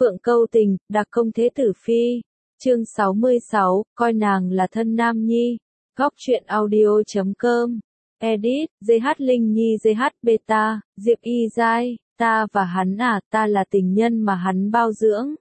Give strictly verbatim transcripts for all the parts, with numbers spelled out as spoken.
Phượng câu tình, đặc công thế tử phi. Chương sáu mươi sáu, coi nàng là thân nam nhi. Góc truyện audio chấm com. Edit, giê hát Linh Nhi giê hát Beta, Diệp Y Giai, ta và hắn à, ta là tình nhân mà hắn bao dưỡng.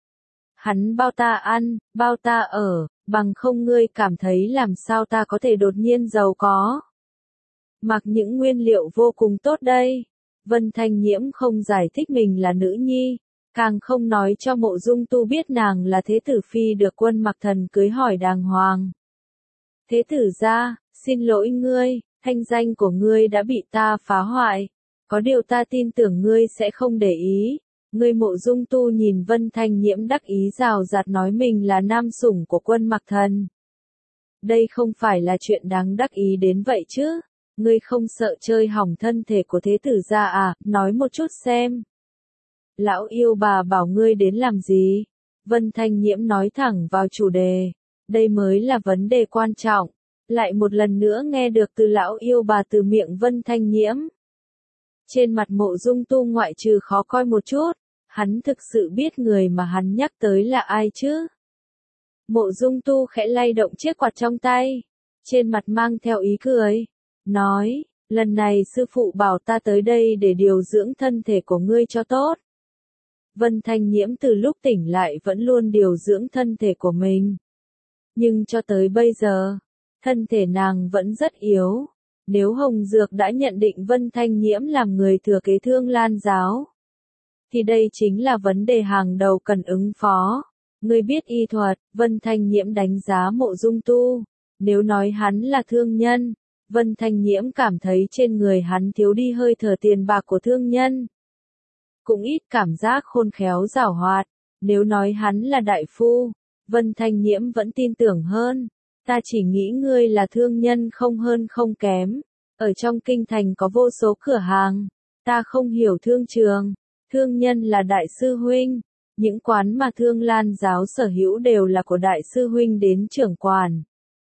Hắn bao ta ăn, bao ta ở, bằng không ngươi cảm thấy làm sao ta có thể đột nhiên giàu có. Mặc những nguyên liệu vô cùng tốt đây. Vân Thanh Nhiễm không giải thích mình là nữ nhi, càng không nói cho Mộ Dung Tu biết nàng là thế tử phi được Quân Mặc Thần cưới hỏi đàng hoàng. Thế tử gia, xin lỗi ngươi, thanh danh của ngươi đã bị ta phá hoại. Có điều ta tin tưởng ngươi sẽ không để ý. Ngươi Mộ Dung Tu nhìn Vân Thanh Nhiễm đắc ý rào rạt nói mình là nam sủng của Quân Mặc Thần. Đây không phải là chuyện đáng đắc ý đến vậy chứ. Ngươi không sợ chơi hỏng thân thể của thế tử gia à, nói một chút xem. Lão yêu bà bảo ngươi đến làm gì? Vân Thanh Nhiễm nói thẳng vào chủ đề. Đây mới là vấn đề quan trọng. Lại một lần nữa nghe được từ lão yêu bà từ miệng Vân Thanh Nhiễm. Trên mặt Mộ Dung Tu ngoại trừ khó coi một chút, hắn thực sự biết người mà hắn nhắc tới là ai chứ? Mộ Dung Tu khẽ lay động chiếc quạt trong tay, trên mặt mang theo ý cười, nói, lần này sư phụ bảo ta tới đây để điều dưỡng thân thể của ngươi cho tốt. Vân Thanh Nhiễm từ lúc tỉnh lại vẫn luôn điều dưỡng thân thể của mình. Nhưng cho tới bây giờ, thân thể nàng vẫn rất yếu. Nếu Hồng Dược đã nhận định Vân Thanh Nhiễm làm người thừa kế Thương Lan giáo, thì đây chính là vấn đề hàng đầu cần ứng phó. Ngươi biết y thuật, Vân Thanh Nhiễm đánh giá Mộ Dung Tu. Nếu nói hắn là thương nhân, Vân Thanh Nhiễm cảm thấy trên người hắn thiếu đi hơi thở tiền bạc của thương nhân. Cũng ít cảm giác khôn khéo giảo hoạt. Nếu nói hắn là đại phu, Vân Thanh Nhiễm vẫn tin tưởng hơn. Ta chỉ nghĩ ngươi là thương nhân không hơn không kém. Ở trong kinh thành có vô số cửa hàng. Ta không hiểu thương trường. Thương nhân là đại sư huynh. Những quán mà Thương Lan giáo sở hữu đều là của đại sư huynh đến trưởng quản.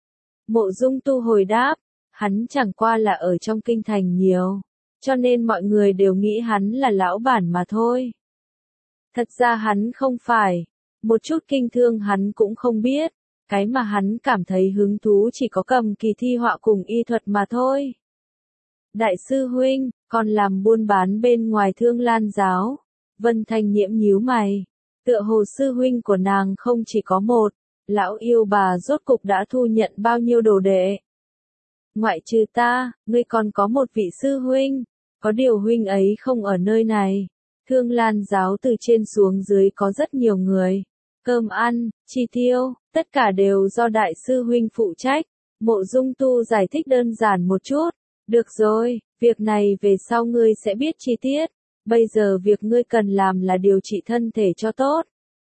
Mộ Dung Tu hồi đáp. Hắn chẳng qua là ở trong kinh thành nhiều. Cho nên mọi người đều nghĩ hắn là lão bản mà thôi. Thật ra hắn không phải. Một chút kinh thương hắn cũng không biết. Cái mà hắn cảm thấy hứng thú chỉ có cầm kỳ thi họa cùng y thuật mà thôi. Đại sư huynh, còn làm buôn bán bên ngoài Thương Lan giáo. Vân Thanh Nhiễm nhíu mày. Tựa hồ sư huynh của nàng không chỉ có một. Lão yêu bà rốt cục đã thu nhận bao nhiêu đồ đệ. Ngoại trừ ta, ngươi còn có một vị sư huynh. Có điều huynh ấy không ở nơi này. Thương Lan giáo từ trên xuống dưới có rất nhiều người. Cơm ăn, chi tiêu, tất cả đều do đại sư huynh phụ trách. Mộ Dung Tu giải thích đơn giản một chút. Được rồi, việc này về sau ngươi sẽ biết chi tiết. Bây giờ việc ngươi cần làm là điều trị thân thể cho tốt.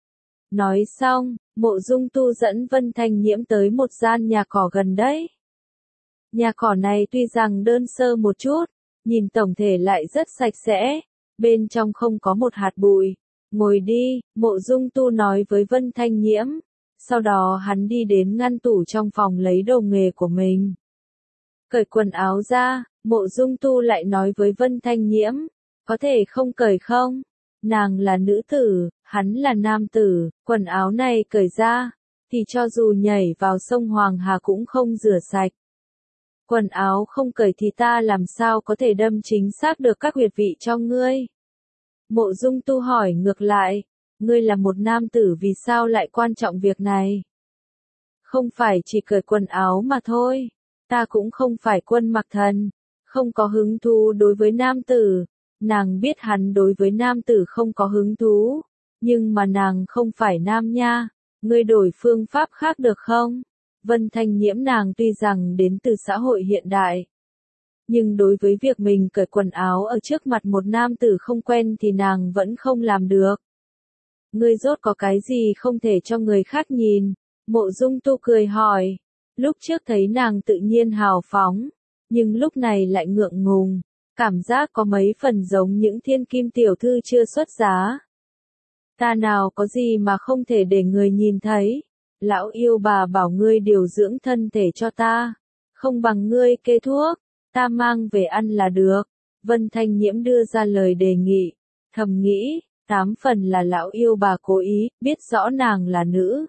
Nói xong, Mộ Dung Tu dẫn Vân Thanh Nhiễm tới một gian nhà cỏ gần đấy. Nhà cỏ này tuy rằng đơn sơ một chút, nhìn tổng thể lại rất sạch sẽ. Bên trong không có một hạt bụi. Ngồi đi, Mộ Dung Tu nói với Vân Thanh Nhiễm. Sau đó hắn đi đến ngăn tủ trong phòng lấy đồ nghề của mình. Cởi quần áo ra, Mộ Dung Tu lại nói với Vân Thanh Nhiễm. Có thể không cởi không? Nàng là nữ tử, hắn là nam tử, quần áo này cởi ra, thì cho dù nhảy vào sông Hoàng Hà cũng không rửa sạch. Quần áo không cởi thì ta làm sao có thể đâm chính xác được các huyệt vị cho ngươi? Mộ Dung Tu hỏi ngược lại, ngươi là một nam tử vì sao lại quan trọng việc này? Không phải chỉ cởi quần áo mà thôi, ta cũng không phải Quân Mặc Thần, không có hứng thú đối với nam tử. Nàng biết hắn đối với nam tử không có hứng thú, nhưng mà nàng không phải nam nha, ngươi đổi phương pháp khác được không? Vân Thanh Nhiễm nàng tuy rằng đến từ xã hội hiện đại, nhưng đối với việc mình cởi quần áo ở trước mặt một nam tử không quen thì nàng vẫn không làm được. Ngươi rốt có cái gì không thể cho người khác nhìn? Mộ Dung Tu cười hỏi. Lúc trước thấy nàng tự nhiên hào phóng, nhưng lúc này lại ngượng ngùng, cảm giác có mấy phần giống những thiên kim tiểu thư chưa xuất giá. Ta nào có gì mà không thể để người nhìn thấy? Lão yêu bà bảo ngươi điều dưỡng thân thể cho ta, không bằng ngươi kê thuốc, ta mang về ăn là được. Vân Thanh Nhiễm đưa ra lời đề nghị, thầm nghĩ, Tám phần là lão yêu bà cố ý, biết rõ nàng là nữ.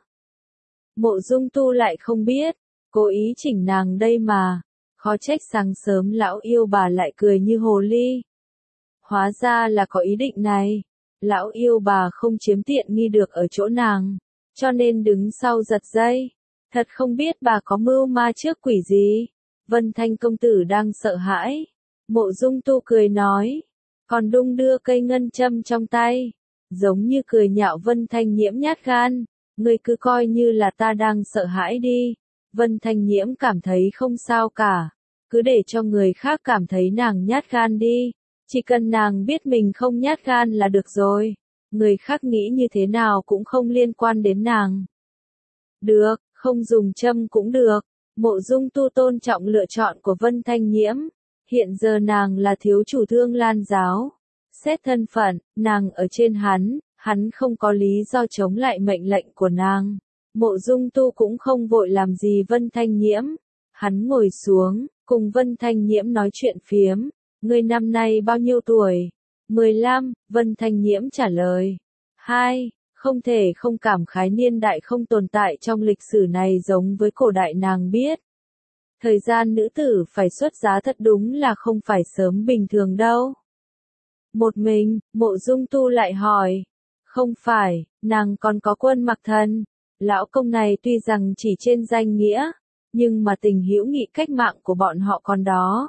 Mộ Dung Tu lại không biết, cố ý chỉnh nàng đây mà. Khó trách sáng sớm lão yêu bà lại cười như hồ ly. Hóa ra là có ý định này. Lão yêu bà không chiếm tiện nghi được ở chỗ nàng, cho nên đứng sau giật dây. Thật không biết bà có mưu ma trước quỷ gì. Vân Thanh công tử đang sợ hãi. Mộ Dung Tu cười nói, còn đung đưa cây ngân châm trong tay, giống như cười nhạo Vân Thanh Nhiễm nhát gan. Ngươi cứ coi như là ta đang sợ hãi đi. Vân Thanh Nhiễm cảm thấy không sao cả, cứ để cho người khác cảm thấy nàng nhát gan đi. Chỉ cần nàng biết mình không nhát gan là được rồi. Người khác nghĩ như thế nào cũng không liên quan đến nàng. Được, không dùng châm cũng được. Mộ Dung Tu tôn trọng lựa chọn của Vân Thanh Nhiễm. Hiện giờ nàng là thiếu chủ Thương Lan giáo. Xét thân phận, nàng ở trên hắn, hắn không có lý do chống lại mệnh lệnh của nàng. Mộ Dung Tu cũng không vội làm gì Vân Thanh Nhiễm. Hắn ngồi xuống, cùng Vân Thanh Nhiễm nói chuyện phiếm. Ngươi năm nay bao nhiêu tuổi? mười lăm, Vân Thanh Nhiễm trả lời. Hai, không thể không cảm khái niên đại không tồn tại trong lịch sử này giống với cổ đại nàng biết. Thời gian nữ tử phải xuất giá thật đúng là không phải sớm bình thường đâu. Một mình, Mộ Dung Tu lại hỏi. Không phải, nàng còn có Quân Mặc Thần. Lão công này tuy rằng chỉ trên danh nghĩa, nhưng mà tình hữu nghị cách mạng của bọn họ còn đó.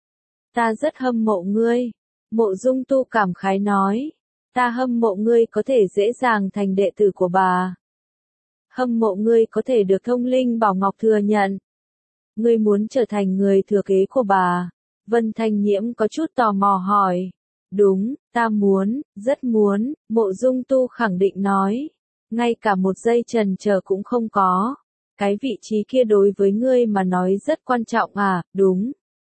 Ta rất hâm mộ ngươi. Mộ Dung Tu cảm khái nói. Ta hâm mộ ngươi có thể dễ dàng thành đệ tử của bà. Hâm mộ ngươi có thể được Thông Linh Bảo Ngọc thừa nhận. Ngươi muốn trở thành người thừa kế của bà. Vân Thanh Nhiễm có chút tò mò hỏi. Đúng, ta muốn, rất muốn, Mộ Dung Tu khẳng định nói. Ngay cả một giây chần chờ cũng không có. Cái vị trí kia đối với ngươi mà nói rất quan trọng à, đúng.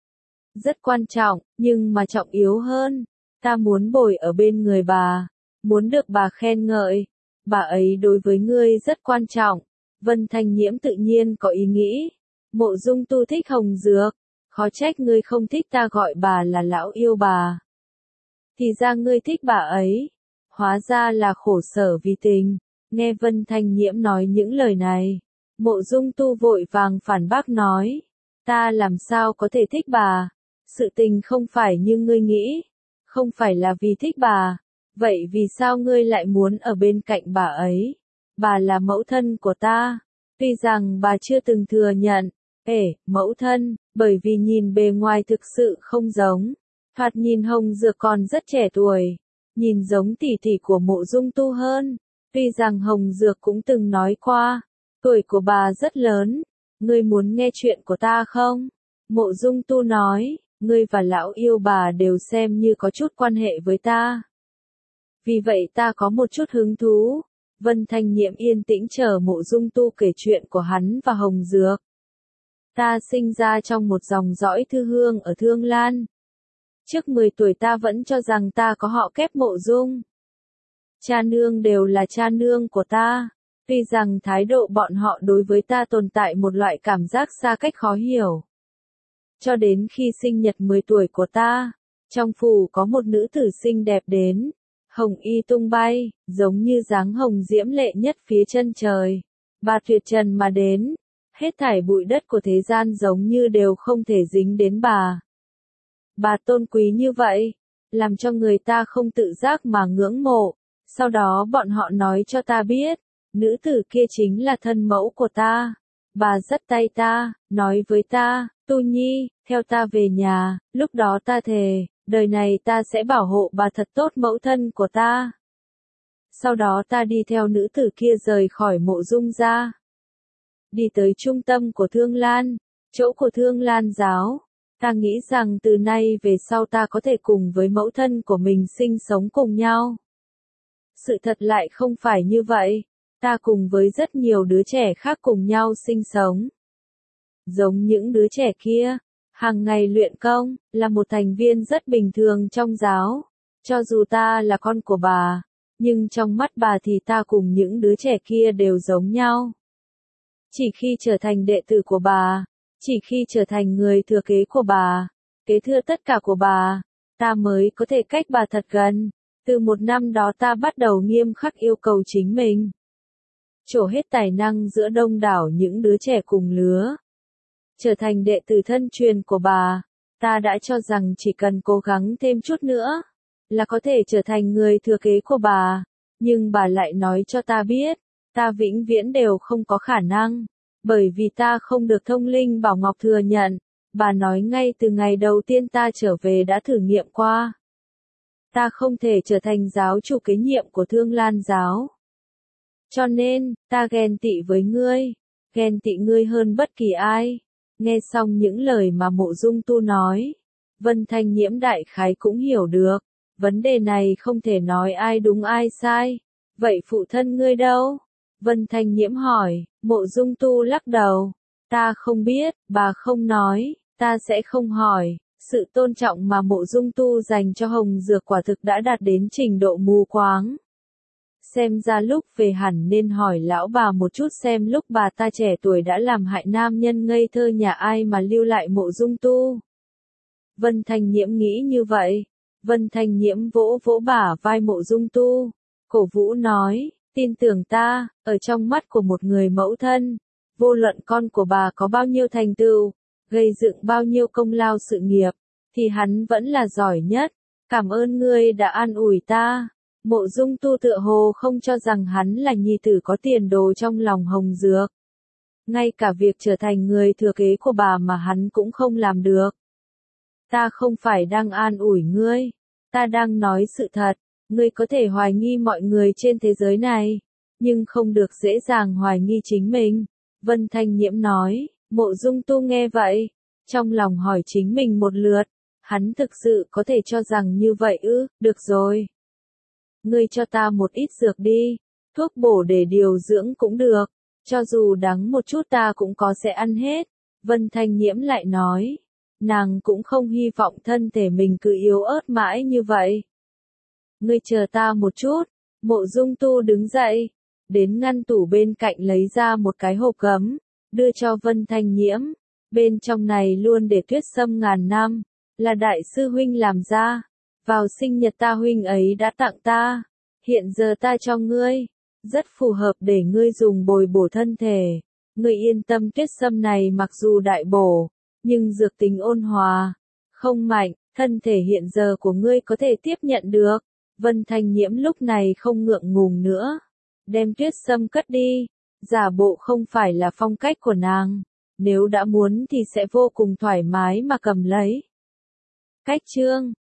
Rất quan trọng, nhưng mà trọng yếu hơn. Ta muốn bồi ở bên người bà. Muốn được bà khen ngợi. Bà ấy đối với ngươi rất quan trọng. Vân Thanh Nhiễm tự nhiên có ý nghĩ. Mộ Dung Tu thích Hồng Dược. Khó trách ngươi không thích ta gọi bà là lão yêu bà. Thì ra ngươi thích bà ấy. Hóa ra là khổ sở vì tình. Nghe Vân Thanh Nhiễm nói những lời này. Mộ Dung Tu vội vàng phản bác nói. Ta làm sao có thể thích bà. Sự tình không phải như ngươi nghĩ. Không phải là vì thích bà. Vậy vì sao ngươi lại muốn ở bên cạnh bà ấy? Bà là mẫu thân của ta. Tuy rằng bà chưa từng thừa nhận. Ê, mẫu thân, bởi vì nhìn bề ngoài thực sự không giống. Thoạt nhìn Hồng Dược còn rất trẻ tuổi. Nhìn giống tỷ tỷ của Mộ Dung Tu hơn. Tuy rằng Hồng Dược cũng từng nói qua. Tuổi của bà rất lớn. Ngươi muốn nghe chuyện của ta không? Mộ Dung Tu nói. Ngươi và lão yêu bà đều xem như có chút quan hệ với ta. Vì vậy ta có một chút hứng thú. Vân Thanh Nhiễm yên tĩnh chờ Mộ Dung Tu kể chuyện của hắn và Hồng Dược. Ta sinh ra trong một dòng dõi thư hương ở Thương Lan. Trước mười tuổi ta vẫn cho rằng ta có họ kép Mộ Dung. Cha nương đều là cha nương của ta. Tuy rằng thái độ bọn họ đối với ta tồn tại một loại cảm giác xa cách khó hiểu. Cho đến khi sinh nhật mười tuổi của ta, trong phủ có một nữ tử xinh đẹp đến, hồng y tung bay, giống như dáng hồng diễm lệ nhất phía chân trời. Bà tuyệt trần mà đến, hết thảy bụi đất của thế gian giống như đều không thể dính đến bà. Bà tôn quý như vậy, làm cho người ta không tự giác mà ngưỡng mộ. Sau đó bọn họ nói cho ta biết, nữ tử kia chính là thân mẫu của ta. Bà dắt tay ta, nói với ta, Tu Nhi, theo ta về nhà, lúc đó ta thề, đời này ta sẽ bảo hộ bà thật tốt mẫu thân của ta. Sau đó ta đi theo nữ tử kia rời khỏi Mộ Dung gia. Đi tới trung tâm của Thương Lan, chỗ của Thương Lan giáo. Ta nghĩ rằng từ nay về sau ta có thể cùng với mẫu thân của mình sinh sống cùng nhau. Sự thật lại không phải như vậy. Ta cùng với rất nhiều đứa trẻ khác cùng nhau sinh sống. Giống những đứa trẻ kia, hàng ngày luyện công, là một thành viên rất bình thường trong giáo. Cho dù ta là con của bà, nhưng trong mắt bà thì ta cùng những đứa trẻ kia đều giống nhau. Chỉ khi trở thành đệ tử của bà, chỉ khi trở thành người thừa kế của bà, kế thừa tất cả của bà, ta mới có thể cách bà thật gần. Từ một năm đó ta bắt đầu nghiêm khắc yêu cầu chính mình. Trổ hết tài năng giữa đông đảo những đứa trẻ cùng lứa. Trở thành đệ tử thân truyền của bà, ta đã cho rằng chỉ cần cố gắng thêm chút nữa, là có thể trở thành người thừa kế của bà. Nhưng bà lại nói cho ta biết, ta vĩnh viễn đều không có khả năng, bởi vì ta không được Thông Linh Bảo Ngọc thừa nhận. Bà nói ngay từ ngày đầu tiên ta trở về đã thử nghiệm qua. Ta không thể trở thành giáo chủ kế nhiệm của Thương Lan giáo. Cho nên, ta ghen tị với ngươi, ghen tị ngươi hơn bất kỳ ai. Nghe xong những lời mà Mộ Dung Tu nói, Vân Thanh Nhiễm đại khái cũng hiểu được, vấn đề này không thể nói ai đúng ai sai. Vậy phụ thân ngươi đâu? Vân Thanh Nhiễm hỏi. Mộ Dung Tu lắc đầu. Ta không biết, bà không nói, ta sẽ không hỏi. Sự tôn trọng mà Mộ Dung Tu dành cho Hồng Dược quả thực đã đạt đến trình độ mù quáng. Xem ra lúc về hẳn nên hỏi lão bà một chút xem lúc bà ta trẻ tuổi đã làm hại nam nhân ngây thơ nhà ai mà lưu lại Mộ Dung Tu. Vân Thanh Nhiễm nghĩ như vậy. Vân Thanh Nhiễm vỗ vỗ bả vai Mộ Dung Tu, cổ vũ nói, tin tưởng ta, ở trong mắt của một người mẫu thân, vô luận con của bà có bao nhiêu thành tựu, gây dựng bao nhiêu công lao sự nghiệp, thì hắn vẫn là giỏi nhất. Cảm ơn ngươi đã an ủi ta. Mộ Dung Tu tựa hồ không cho rằng hắn là nhi tử có tiền đồ trong lòng Hồng Dược. Ngay cả việc trở thành người thừa kế của bà mà hắn cũng không làm được. Ta không phải đang an ủi ngươi, ta đang nói sự thật. Ngươi có thể hoài nghi mọi người trên thế giới này, nhưng không được dễ dàng hoài nghi chính mình. Vân Thanh Nhiễm nói. Mộ Dung Tu nghe vậy, trong lòng hỏi chính mình một lượt, hắn thực sự có thể cho rằng như vậy ư? Được rồi. Ngươi cho ta một ít dược đi, thuốc bổ để điều dưỡng cũng được, cho dù đắng một chút ta cũng có sẽ ăn hết. Vân Thanh Nhiễm lại nói, nàng cũng không hy vọng thân thể mình cứ yếu ớt mãi như vậy. Ngươi chờ ta một chút. Mộ Dung Tu đứng dậy, đến ngăn tủ bên cạnh lấy ra một cái hộp gấm, đưa cho Vân Thanh Nhiễm. Bên trong này luôn để tuyết sâm ngàn năm, là đại sư huynh làm ra. Vào sinh nhật ta huynh ấy đã tặng ta, hiện giờ ta cho ngươi, rất phù hợp để ngươi dùng bồi bổ thân thể. Ngươi yên tâm, tuyết sâm này mặc dù đại bổ, nhưng dược tính ôn hòa, không mạnh, thân thể hiện giờ của ngươi có thể tiếp nhận được. Vân Thanh Nhiễm lúc này không ngượng ngùng nữa, đem tuyết sâm cất đi, giả bộ không phải là phong cách của nàng, nếu đã muốn thì sẽ vô cùng thoải mái mà cầm lấy. Cách chương